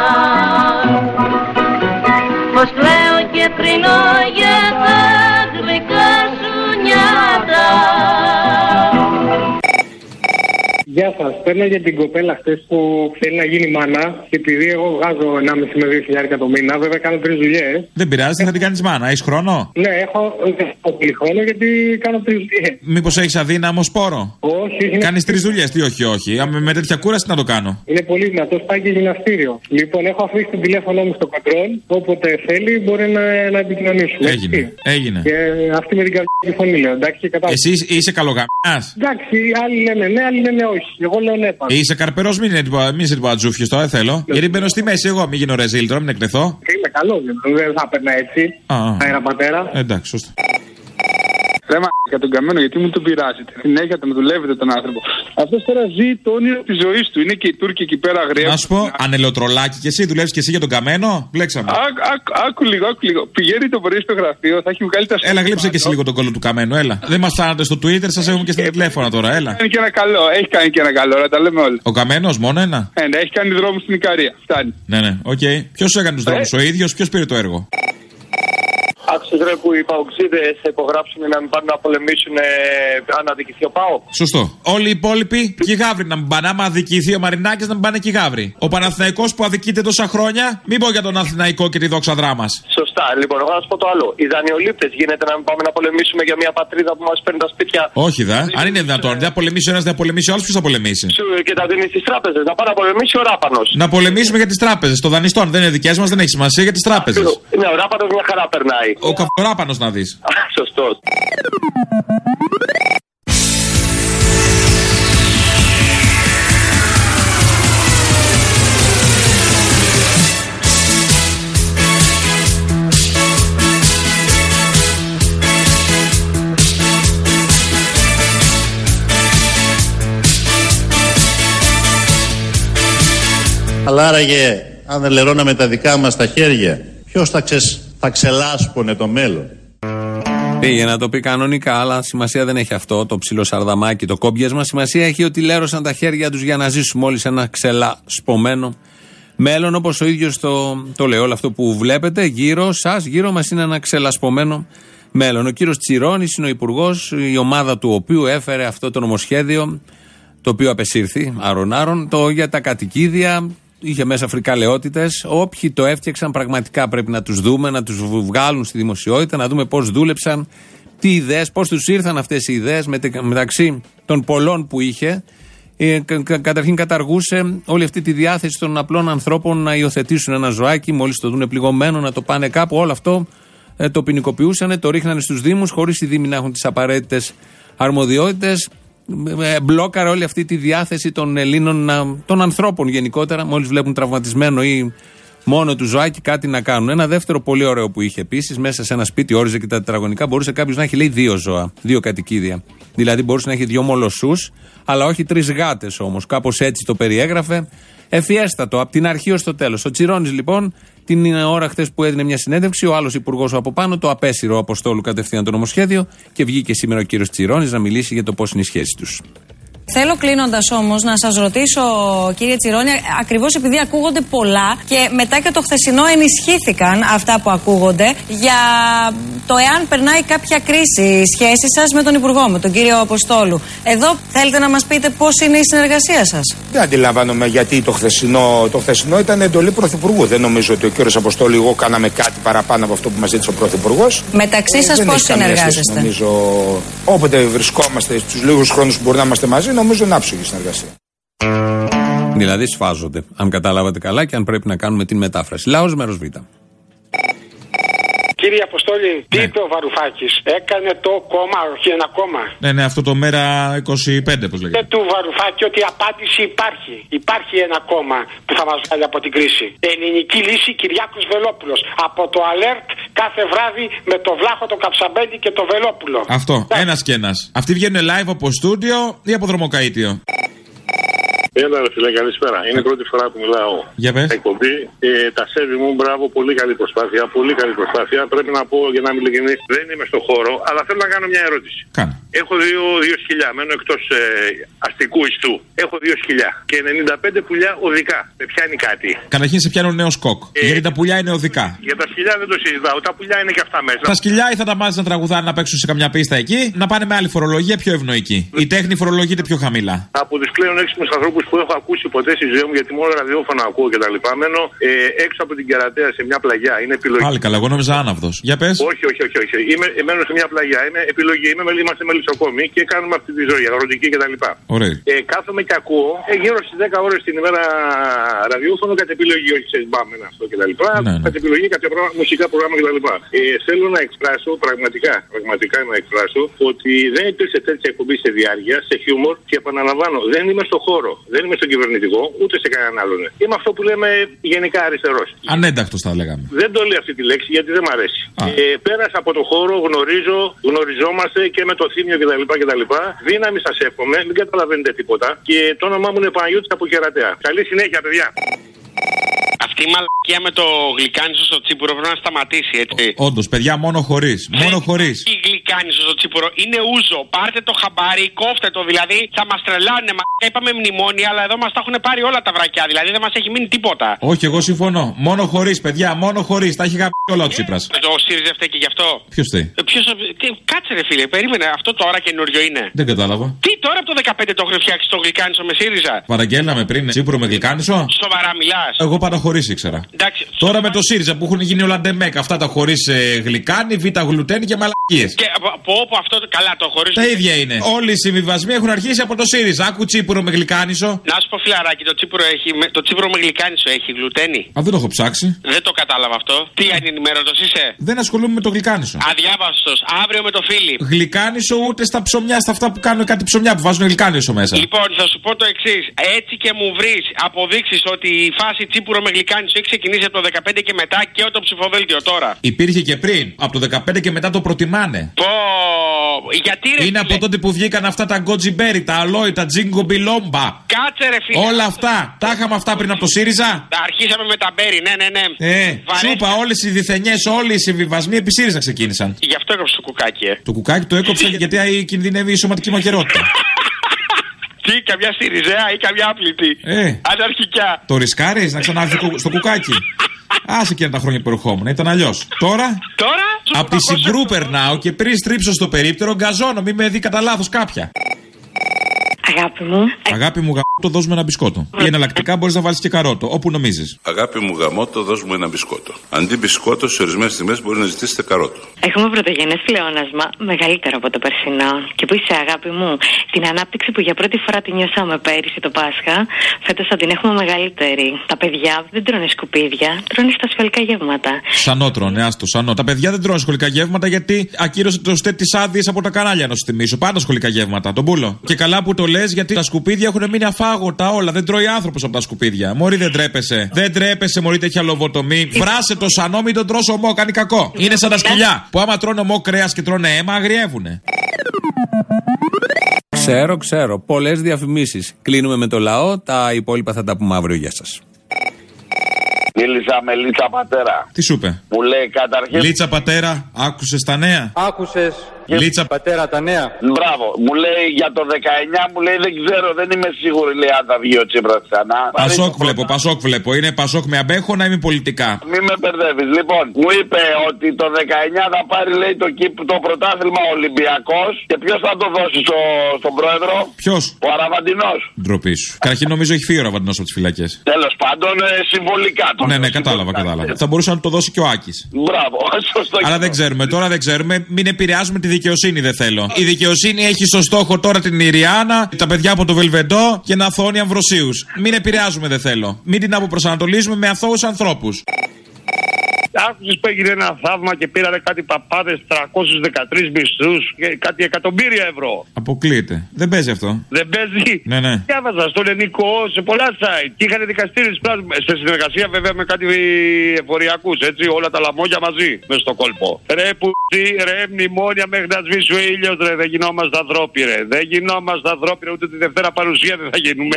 Πως κλαίω και θρηνώ για τα γλυκά σου νιάτα. Γεια σας. Παίρνω για την κοπέλα χτες που θέλει να γίνει μάνα. Και επειδή εγώ βγάζω 1,5 με 2.000 το μήνα, βέβαια κάνω 3 δουλειές. Δεν πειράζει, θα την κάνεις μάνα. Έχεις χρόνο? Ναι, έχω πολύ χρόνο γιατί κάνω 3 δουλειές. Μήπως έχεις αδύναμο σπόρο? Όχι. Κάνεις 3 δουλειές, τι όχι. Με τέτοια κούραση να το κάνω. Είναι πολύ δυνατό, πάει και γυμναστήριο. Λοιπόν, έχω αφήσει το τηλέφωνο μου στο κοντρόλ. Όποτε θέλει μπορεί να επικοινωνήσουμε. Έγινε. Και αυτή με την καλή φωνή λέω, εντάξει, εσύ είσαι καλογαμιάς? Εντάξει, άλλοι λένε ναι, άλλοι λένε όχι. Εγώ λέω ναι πάντα. Είσαι καρπερός, μην είσαι τίποτα τζούφιος τώρα, δεν θέλω. Γιατί μπαίνω στη μέση εγώ, μην γίνω ρεζίλ τώρα, μην εκτεθώ. Είμαι καλό, δεν θα περνά έτσι. Αέρα πατέρα. Εντάξει, σωστά. Θέμα για τον Καμένο, γιατί μου τον πειράζετε? Συνέχεια τον δουλεύετε τον άνθρωπο. Αυτό τώρα ζει το όνειρο τη ζωή του. Είναι και οι Τούρκοι εκεί πέρα αγρία. Να σου πω, ανελοτρολάκι και εσύ δουλεύει και εσύ για τον Καμένο. Μπλέξαμε. Άκου λίγο. Πηγαίνει το πρωί στο γραφείο, θα έχει βγάλει τα σκουπίδια. Έλα, γλύψε και εσύ λίγο τον κόλλο του Καμένου, έλα. Δεν μας φτάνατε στο Twitter, σας έχουμε και στα τηλέφωνα τώρα, έλα. Έχει κάνει και ένα καλό, τα λέμε όλοι. Ο Καμένος, μόνο ένα. Ναι, έχει κάνει δρόμους στην Ικαρία. Φτάνει. Ναι, οκ. Ποιος έκανε τους δρόμους, ο ίδιος, ποιος πήρε το έργο? Άκουσες ρε που οι παοξίδες υπογράψουν να μην πάνε να πολεμήσουν αν αδικηθεί ο ΠΑΟΚ. Σωστό. Όλοι οι υπόλοιποι και οι γάβροι να μην πάνε. Άμα αδικηθεί ο Μαρινάκης να μην πάνε και οι γάβροι. Ο Παναθηναϊκός που αδικείται τόσα χρόνια, μην πω για τον Αθηναϊκό και τη δόξα δράμας. Σωστά. Λοιπόν, εγώ να σου πω το άλλο. Οι δανειολήπτες γίνεται να μην πάμε να πολεμήσουμε για μια πατρίδα που μας παίρνει τα σπίτια. Όχι δα. Αν είναι δυνατόν. Δεν θα πολεμήσει ο ένας, δεν θα πολεμήσει ο άλλος, ποιος θα πολεμήσει. Και τα δίνει στις τράπεζες. Να πάει να πολεμήσει ο Ράπανος. Να πολεμήσουμε για τις τράπεζες. Το δανειστών δεν είναι δικές μας, δεν έχει σημασία για τις τράπεζες. Ναι, ο Ράπανος μια χαρά περνάει. Ο Καυτοράπανος να δεις. Σωστός. Αλλά άραγε, αν δεν λερώναμε τα δικά μας τα χέρια, ποιος θα ξελάσπωνε το μέλλον. Πήγε να το πει κανονικά, αλλά σημασία δεν έχει αυτό το ψηλό σαρδαμάκι, το κόμπιασμα. Σημασία έχει ότι λέρωσαν τα χέρια τους για να ζήσουμε όλοι σε ένα ξελασπωμένο μέλλον, όπως ο ίδιος το λέει. Όλο αυτό που βλέπετε γύρω σας, γύρω μας είναι ένα ξελασπωμένο μέλλον. Ο κύριος Τσιρόνης είναι ο υπουργός, η ομάδα του οποίου έφερε αυτό το νομοσχέδιο, το οποίο απεσύρθη άρον-άρον, για τα κατοικίδια. Είχε μέσα φρικαλαιότητες. Όποιοι το έφτιαξαν πραγματικά πρέπει να τους δούμε, να τους βγάλουν στη δημοσιότητα, να δούμε πώς δούλεψαν, τι ιδέες, πώς τους ήρθαν αυτές οι ιδέες μεταξύ των πολλών που είχε. Καταρχήν καταργούσε όλη αυτή τη διάθεση των απλών ανθρώπων να υιοθετήσουν ένα ζωάκι, μόλις το δούνε πληγωμένο, να το πάνε κάπου. Όλο αυτό το ποινικοποιούσαν, το ρίχνανε στους Δήμους, χωρίς οι Δήμοι να έχουν τις απαραίτητες αρμοδιότητες. Μπλόκαρε όλη αυτή τη διάθεση των Ελλήνων, των ανθρώπων γενικότερα, μόλις βλέπουν τραυματισμένο ή μόνο του ζωάκι, κάτι να κάνουν. Ένα δεύτερο πολύ ωραίο που είχε επίσης, μέσα σε ένα σπίτι, όριζε και τα τετραγωνικά, μπορούσε κάποιος να έχει, λέει, 2 ζώα, 2 κατοικίδια. Δηλαδή μπορούσε να έχει 2 μολοσσούς, αλλά όχι 3 γάτες όμως. Κάπως έτσι το περιέγραφε. Ευφιέστατο, από την αρχή ως το τέλος. Ο Τσιρόνης λοιπόν, την ώρα χθες που έδινε μια συνέντευξη, ο άλλος υπουργός από πάνω το απέσυρε ο Αποστόλου κατευθείαν το νομοσχέδιο και βγήκε σήμερα ο κύριος Τσιρόνης να μιλήσει για το πώς είναι η σχέση τους. Θέλω κλείνοντας όμως να σας ρωτήσω, κύριε Τσιρόνη, ακριβώς επειδή ακούγονται πολλά και μετά και το χθεσινό ενισχύθηκαν αυτά που ακούγονται για το εάν περνάει κάποια κρίση η σχέση σας με τον Υπουργό, με τον κύριο Αποστόλου. Εδώ θέλετε να μας πείτε πώς είναι η συνεργασία σας? Δεν αντιλαμβάνομαι γιατί το χθεσινό ήταν εντολή Πρωθυπουργού. Δεν νομίζω ότι ο κύριος Αποστόλου, εγώ κάναμε κάτι παραπάνω από αυτό που μας ζήτησε ο Πρωθυπουργός. Μεταξύ σας πώς συνεργάζεστε? Νομίζω όποτε βρισκόμαστε στους λίγους χρόνους που μπορεί να είμαστε μαζί, νομίζω να άψογη συνεργασία. Δηλαδή σφάζονται, αν καταλάβατε καλά και αν πρέπει να κάνουμε την μετάφραση. Λαός μέρος Β. Κύριε Αποστόλη, τι είπε ο Βαρουφάκης? Έκανε το κόμμα, όχι ένα κόμμα. Ναι, αυτό το μέρα 25, πώς λέγεται. Του Βαρουφάκη ότι η απάντηση υπάρχει. Υπάρχει ένα κόμμα που θα μας βγάλει από την κρίση. Ελληνική λύση, Κυριάκος Βελόπουλος. Από το alert κάθε βράδυ με το Βλάχο, το Καψαμπέλη και το Βελόπουλο. Αυτό, ένας και ένας. Αυτοί βγαίνουν live από στούντιο ή από δρομοκαΐτιο? Έλα ρε φίλε, καλησπέρα. Είναι η πρώτη φορά που μιλάω. Για πες. Εκπομπή. Τα σέβη μου, μπράβο, πολύ καλή προσπάθεια. Πολύ καλή προσπάθεια. Πρέπει να πω, για να είμαι ειλικρινής, δεν είμαι στο χώρο, αλλά θέλω να κάνω μια ερώτηση. Κάνε. Έχω 2 σκυλιά, μένω εκτός αστικού ιστού. Έχω 2 σκυλιά και 95 πουλιά οδικά. Με πιάνει κάτι? Καταρχήν σε πιάνουν νέο σκοκ. Γιατί τα πουλιά είναι οδικά. Για τα σκυλιά δεν το συζητάω. Τα πουλιά είναι και αυτά μέσα. Τα σκυλιά ή θα τα μάθεις να τραγουδάνε, να παίξουν σε καμιά πίστα εκεί, να πάνε με άλλη φορολογία πιο ευνοϊκή. Η τέχνη φορολογείται πιο χαμηλά. Από τους πλέον έξυπνους ανθρώπους που έχω ακούσει ποτέ στη ζωή μου, γιατί μόνο ραδιόφωνο ακούω και τα λοιπά, μένω έξω από την Κερατέα σε μια πλαγιά. Είναι επιλογή. Πάλι καλά, εγώ νόμιζα άναυδος. Για πες. Όχι. Μένω σε μια πλαγιά. Είναι επιλογή. Είμαστε μελισσοκόμοι και κάνουμε αυτή τη ζωή, αγροτική κτλ. Ωραία. Κάθομαι και ακούω γύρω στις 10 ώρες την ημέρα ραδιόφωνο κατ' επιλογή. Όχι σε μπάμενα αυτό κτλ. Κατ' επιλογή κάποια μουσικά προγράμματα κτλ. Θέλω να εκφράσω πραγματικά να εκφράσω ότι δεν υπήρξε τέτοια εκπομπή σε διάρκεια, σε χιούμορ και επαναλαμβάνω, δεν είμαι στο χώρο. Δεν είμαι στον κυβερνητικό, ούτε σε κανέναν άλλον. Είμαι αυτό που λέμε γενικά αριστερός. Ανένταχτος θα λέγαμε. Δεν το λέω αυτή τη λέξη γιατί δεν μ' αρέσει. Πέρασα από το χώρο, γνωριζόμαστε και με το Θήμιο κτλ. Δύναμη σας εύχομαι, μην καταλαβαίνετε τίποτα. Και το όνομά μου είναι Παναγιώτης από Κερατέα. Καλή συνέχεια, παιδιά. Αυτή η Και με το γλυκάνισο στο τσίπουρο πρέπει να σταματήσει, έτσι. Όντως, παιδιά, μόνο χωρίς. Μόνο χωρίς. Η γλυκάνισο στο τσίπουρο είναι ούζο. Πάρτε το χαμπάρι, κόφτε το. Δηλαδή θα μας τρελάνε. Είπαμε μνημόνια, αλλά εδώ μας τα έχουν πάρει όλα τα βρακιά. Δηλαδή δεν μας έχει μείνει τίποτα. Όχι, εγώ συμφωνώ. Μόνο χωρίς, παιδιά, μόνο χωρίς. Τα έχει γαμπήσει όλα ο Τσίπρας. Το ΣΥΡΙΖΑ φταίει και γι' αυτό. Ποιος θέλει? Κάτσε ρε φίλε, περίμενε. Αυτό τώρα καινούριο είναι. Δεν κατάλαβα. Τι τώρα από το 15 το έχουν φτιάξει το γλυκάνισο με ΣΥΡΙΖΑ? Παραγγέλναμε πριν τσίπουρο με γλυκάνισο. Σοβαρά μιλάς? Εγώ πάντα χωρίς ήξερα. Εντάξει, τώρα με το ΣΥΡΙΖΑ που έχουν γίνει όλα ντεμέκ. Αυτά τα χωρίς γλυκάνι, β' γλουτένι και μαλακίες. Και από όπου αυτό καλά το χωρίς. Τα ίδια είναι. Όλοι οι συμβιβασμοί έχουν αρχίσει από το ΣΥΡΙΖΑ. Άκου τσίπουρο με γλυκάνισο. Να σου πω φιλαράκι, το τσίπουρο με γλυκάνισο έχει γλουτένι? Α, δεν το έχω ψάξει. Δεν το κατάλαβα αυτό. Τι ανενημέρωτος είσαι? Δεν ασχολούμαι με το γλυκάνισο. Αδιάβαστος. Αύριο με το Φίλιπ. Γλυκάνισο ούτε στα ψωμιά, στα αυτά που κάνουν κάτι ψωμιά που βάζουν γλυκάνισο μέσα. Λοιπόν, θα σου πω το εξής. Έτσι και μου βρεις αποδείξεις ότι η φάση τσίπουρο με γλυκάνισο έχει ξεκινήσει από το 15 και μετά και το ψηφοδέλτιο τώρα. Υπήρχε και πριν. Από το 15 και μετά το προτιμάνε. Γιατί ρε? Είναι από τότε που βγήκαν αυτά τα γκότζι μπέρι, τα αλόι, τα τζίνγκο μπιλόμπα. Κάτσε ρε φίλε. Όλα αυτά. Τα είχαμε αυτά πριν από το ΣΥΡΙΖΑ. Αρχίσαμε με τα μπέρι, ναι. Σου είπα, όλες οι διθενιές, όλοι οι συμβιβασμοί επί ΣΥΡΙΖΑ ξεκίνησαν. Γι' αυτό έκοψε το κουκάκι, Το κουκάκι το έκοψα γιατί κινδυνεύει η σωματική μαχαιρότητα. Τι, καμιά ΣΥΡΙΖΑ ή καμιά άπλητη. Αναρχικιά. Το ρισκάρεις να ξανάρθει στο κουκάκι? Άσε και τα χρόνια που ερχόμουν, ήταν αλλιώς. Τώρα από τη Συγκρού περνάω και πριν στρίψω στο περίπτερο γκαζώνω, μην με δει κατά λάθος κάποια. Αγάπη μου. Αγάπη μου, το δώσουμε ένα μπισκότο. Ή εναλλακτικά μπορείς να βάλεις και καρότο, όπου νομίζεις. Αγάπη μου, γαμώτο, δώσουμε ένα μπισκότο. Αντί μπισκότο, σε ορισμένες τιμές μπορεί να ζητήσετε καρότο. Έχουμε πρωτογενές πλεόνασμα μεγαλύτερο από το περσινό. Και που είσαι, αγάπη μου, την ανάπτυξη που για πρώτη φορά την νιώσαμε πέρυσι το Πάσχα, φέτος θα την έχουμε μεγαλύτερη. Τα παιδιά δεν τρώνε σκουπίδια, τρώνε στα σχολικά γεύματα. Σανό τρώνε, άστο, σανό. Τα παιδιά δεν τρώνε σχολικά γεύματα γιατί ακύρωσε το ΣΤΕ τις άδειες από τα κανάλια, να σου θυμίσω. Πάντα σχολικά γεύματα, τον πούλο. Και καλά που το λες γιατί τα σκουπίδια έχουν μείνει αφάγωτα όλα. Δεν τρώει άνθρωπος από τα σκουπίδια. Μωρή δεν τρέπεσαι. Δεν τρέπεσαι, μωρή τέτοια λοβοτομή. Βράσε το σανό, μην τον τρως ομό, κάνει κακό. Είναι σαν τα σκυλιά που άμα τρώνε ομό κρέας και τρώνε αίμα, αγριεύουνε. Ξέρω. Πολλές διαφημίσεις. Κλείνουμε με το λαό. Τα υπόλοιπα θα τα πούμε αύριο. Γεια σας. Μίλησα με Λίτσα Πατέρα. Τι σου είπε? Μου λέει καταρχήν. Λίτσα Πατέρα, άκουσες τα νέα? Άκουσες. Λίτσα Πατέρα τα νέα. Μπράβο. Μου λέει για το 19, μου λέει δεν ξέρω, δεν είμαι σίγουρη, λέει αν θα βγει ο Τσίπρας ξανά. Πασόκ βλέπω. Είναι Πασόκ με αμπέχωνα ή με πολιτικά? Μη με μπερδεύεις. Λοιπόν, μου είπε ότι το 19 θα πάρει, λέει, το πρωτάθλημα Ολυμπιακός. Και ποιος θα το δώσει στον πρόεδρο? Ποιος? Ο Αραβαντινός. Ντροπή σου. Καταρχήν νομίζω έχει φύγει ο Αραβαντινός από τις φυλακές. Τέλος πάντων, συμβολικά το. Ναι, κατάλαβα. Θα μπορούσε να το δώσει και ο Άκης. Μπράβο, σωστό. Αλλά δεν ξέρουμε, τώρα δεν ξέρουμε. Μην επηρεάζουμε τη δικαιοσύνη, δεν θέλω. Η δικαιοσύνη έχει στο στόχο τώρα την Ιριάννα, τα παιδιά από το Βελβεντό και να αθώωνει Αμβροσίους. Μην επηρεάζουμε, δεν θέλω. Μην την αποπροσανατολίζουμε με αθώους ανθρώπους. Άκουσες που έγινε ένα θαύμα και πήρανε κάτι παπάδες 313 μισθούς και κάτι εκατομμύρια ευρώ. Αποκλείεται. Δεν παίζει αυτό. Δεν παίζει. Ναι. Διάβαζα στο ελληνικό, σε πολλά site. Και είχαν δικαστήριο σε συνεργασία βέβαια με κάτι εφοριακούς, έτσι. Όλα τα λαμόγια μαζί μες στο κόλπο. Ρε πουτσί, ρε μνημόνια μέχρι να σβήσει ο ήλιος, ρε. Δεν γινόμαστε ανθρώποι, ρε. Δεν γινόμαστε ανθρώποι, ρε. Ούτε τη Δευτέρα παρουσία δεν θα γίνουμε.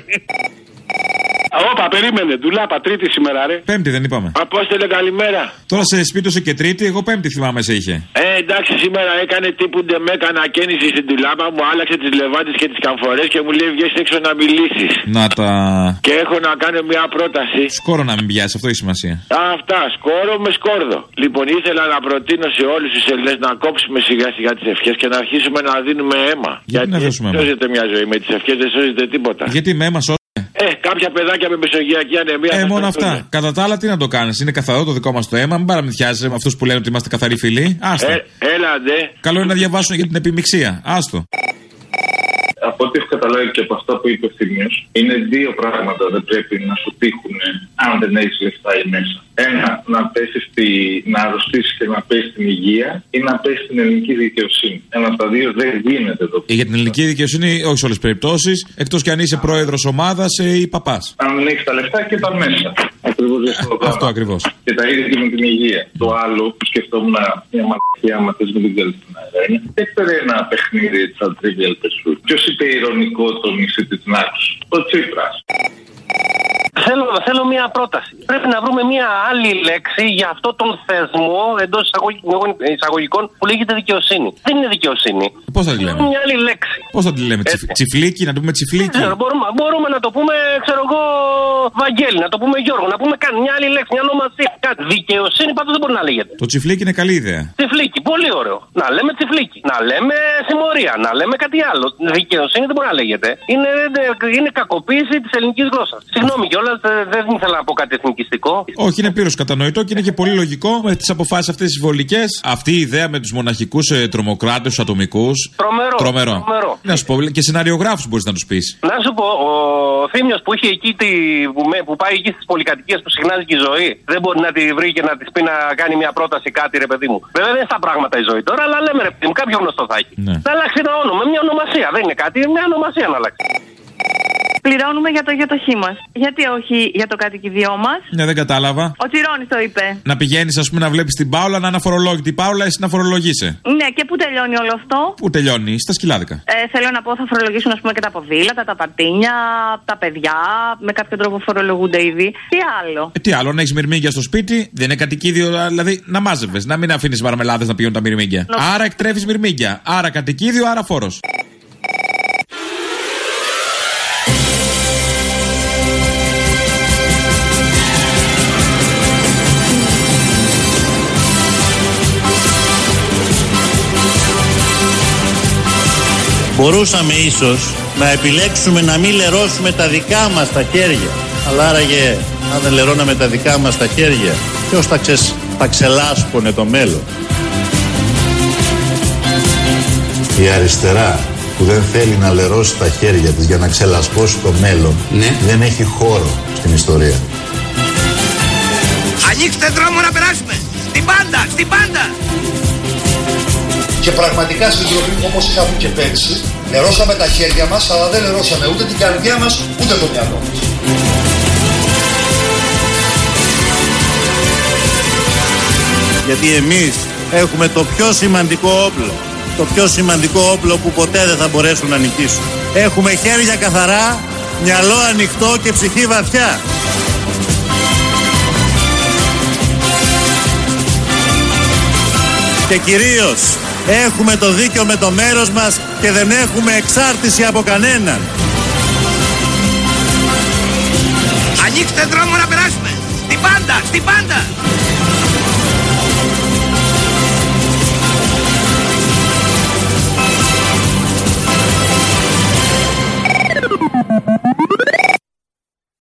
Όπα, περίμενε, ντουλάπα, Τρίτη σήμερα, ρε. Πέμπτη δεν είπαμε. Απόστελε, καλημέρα. Τώρα σε σπίτωσε και Τρίτη, εγώ Πέμπτη θυμάμαι σε είχε. Εντάξει, σήμερα έκανε τύπου ντεμέκα ανακαίνιση στην ντουλάπα, μου άλλαξε τις λεβάντες και τις καμφορές και μου λέει βγες έξω να μιλήσεις. Να τα. Και έχω να κάνω μια πρόταση. Σκόρο να μην πιάσει, αυτό έχει σημασία. Αυτά, σκόρο με σκόρδο. Λοιπόν, ήθελα να προτείνω σε όλους τους Έλληνες να κόψουμε σιγά σιγά τις ευχές και να αρχίσουμε να δίνουμε αίμα. Γιατί να δώσουμε αίμα? Δεν σώζεται μια ζωή με τις ευχές, δεν σώζεται τίποτα. Γιατί με αίμα σώζεται? Κάποια παιδάκια με μεσογειακή ανεμία. Μόνο αυτά. Κατά τα άλλα, τι να το κάνεις? Είναι καθαρό το δικό μας το αίμα. Μην παραμυθιάζεσαι με αυτούς που λένε ότι είμαστε καθαροί φίλοι. Άστο. Έλατε. Καλό είναι να διαβάσουν για την επιμιξία. Άστο. Από ό,τι έχω καταλάβει και από αυτά που είπε ο Θήμιος, είναι δύο πράγματα δεν πρέπει να σου τύχουν αν δεν έχεις λεφτά ή μέσα. Ένα, να αρρωστήσεις και να πέσει στην υγεία, ή να πέσει στην ελληνική δικαιοσύνη. Ένα από τα δύο δεν γίνεται εδώ. Για την ελληνική δικαιοσύνη, όχι σε όλες τις περιπτώσεις, εκτός κι αν είσαι πρόεδρος ομάδας ή παπάς. Αν δεν έχεις τα λεφτά και τα μέσα. Αυτό ακριβώς. Και τα ίδια και με την υγεία. Το άλλο που σκεφτόμουν μια μαλακία, άμα θες με την καλή στην αέρα, είναι έφερε ένα παιχνίδι σαν Trivial Pursuit. Ποιος είπε ηρωνικό το νησί της Νάκους? Ο Τσίπρας. Θέλω μια πρόταση. Πρέπει να βρούμε μια άλλη λέξη για αυτό τον θεσμό εντός εισαγωγικών που λέγεται δικαιοσύνη. Δεν είναι δικαιοσύνη. Πώς θα τη λέμε? Μια άλλη λέξη. Πώς θα τη λέμε? Τσιφλίκι, να το πούμε τσιφλίκι. Μπορούμε να το πούμε, ξέρω εγώ, Βαγγέλη, να το πούμε Γιώργο, να πούμε μια άλλη λέξη, μια ονομασία. Κάτι. Δικαιοσύνη πάντως δεν μπορεί να λέγεται. Το τσιφλίκι είναι καλή ιδέα. Τσιφλίκι, πολύ ωραίο. Να λέμε τσιφλίκι. Να λέμε συμμορία. Να λέμε κάτι άλλο. Δικαιοσύνη δεν μπορεί να λέγεται. Είναι κακοποίηση της ελληνικής γλώσσας. Συγγνώμη κιόλας, δεν ήθελα να πω κάτι εθνικιστικό. Όχι, είναι πλήρως κατανοητό και είναι και πολύ λογικό με τις αποφάσεις αυτές τις βολικές. Αυτή η ιδέα με τους μοναχικούς τρομοκράτες, τους ατομικούς. Τρομερό. Να σου πω, και σεναριογράφους μπορείς να τους πεις. Να σου πω, ο Θήμιος που είχε εκεί που πάει εκεί στις πολυκατοικίες που συχνάζει και η ζωή, δεν μπορεί να τη βρει και να τη πει να κάνει μια πρόταση κάτι, ρε παιδί μου. Βέβαια δεν είναι στα πράγματα η ζωή τώρα, αλλά λέμε ρε παιδί μου, κάποιο γνωστό θα έχει. Ναι. Να αλλάξει ένα όνομα, μια ονομασία. Δεν είναι κάτι, μια ονομασία να αλλάξει. Πληρώνουμε για το γιατοχή μας. Γιατί όχι για το κατοικιδιό μας? Ναι, δεν κατάλαβα. Ο Τσιρόνης το είπε. Να πηγαίνεις, ας πούμε, να βλέπεις την Πάολα να είναι αφορολόγητη. Πάολα, εσύ να φορολογείσαι. Ναι, και πού τελειώνει όλο αυτό? Πού τελειώνει? Στα σκυλάδικα. Θέλω να πω, θα φορολογήσουν, ας πούμε, και τα ποδήλατα, τα πατίνια, τα παιδιά. Με κάποιο τρόπο φορολογούνται ήδη. Τι άλλο? Τι άλλο, να έχεις μυρμήγκια στο σπίτι, δεν είναι κατοικίδιο, δηλαδή να μάζευες. Να μην αφήνεις μαρμελάδες να πηγαίνουν τα μυρμήγκια. Άρα εκτρέφεις μυρμήγκια. Άρα κατοικίδιο, άρα φόρος. Μπορούσαμε ίσως να επιλέξουμε να μην λερώσουμε τα δικά μας τα χέρια. Αλλά άραγε, αν δεν λερώναμε τα δικά μας τα χέρια, ποιος θα ξελάσπωνε το μέλλον? Η αριστερά που δεν θέλει να λερώσει τα χέρια της για να ξελασπώσει το μέλλον, δεν έχει χώρο στην ιστορία. Ανοίξτε δρόμο να περάσουμε! Στην πάντα! Στην πάντα! Και πραγματικά στην τροπή μου, όπως είχα πει και πέρσι, λερώσαμε τα χέρια μας, αλλά δεν λερώσαμε ούτε την καρδιά μας, ούτε το μυαλό μας. Γιατί εμείς έχουμε το πιο σημαντικό όπλο. Το πιο σημαντικό όπλο που ποτέ δεν θα μπορέσουν να νικήσουν. Έχουμε χέρια καθαρά, μυαλό ανοιχτό και ψυχή βαθιά. Και κυρίως έχουμε το δίκιο με το μέρος μας και δεν έχουμε εξάρτηση από κανέναν. Ανοίξτε δρόμο να περάσουμε! Στην πάντα! Στην πάντα!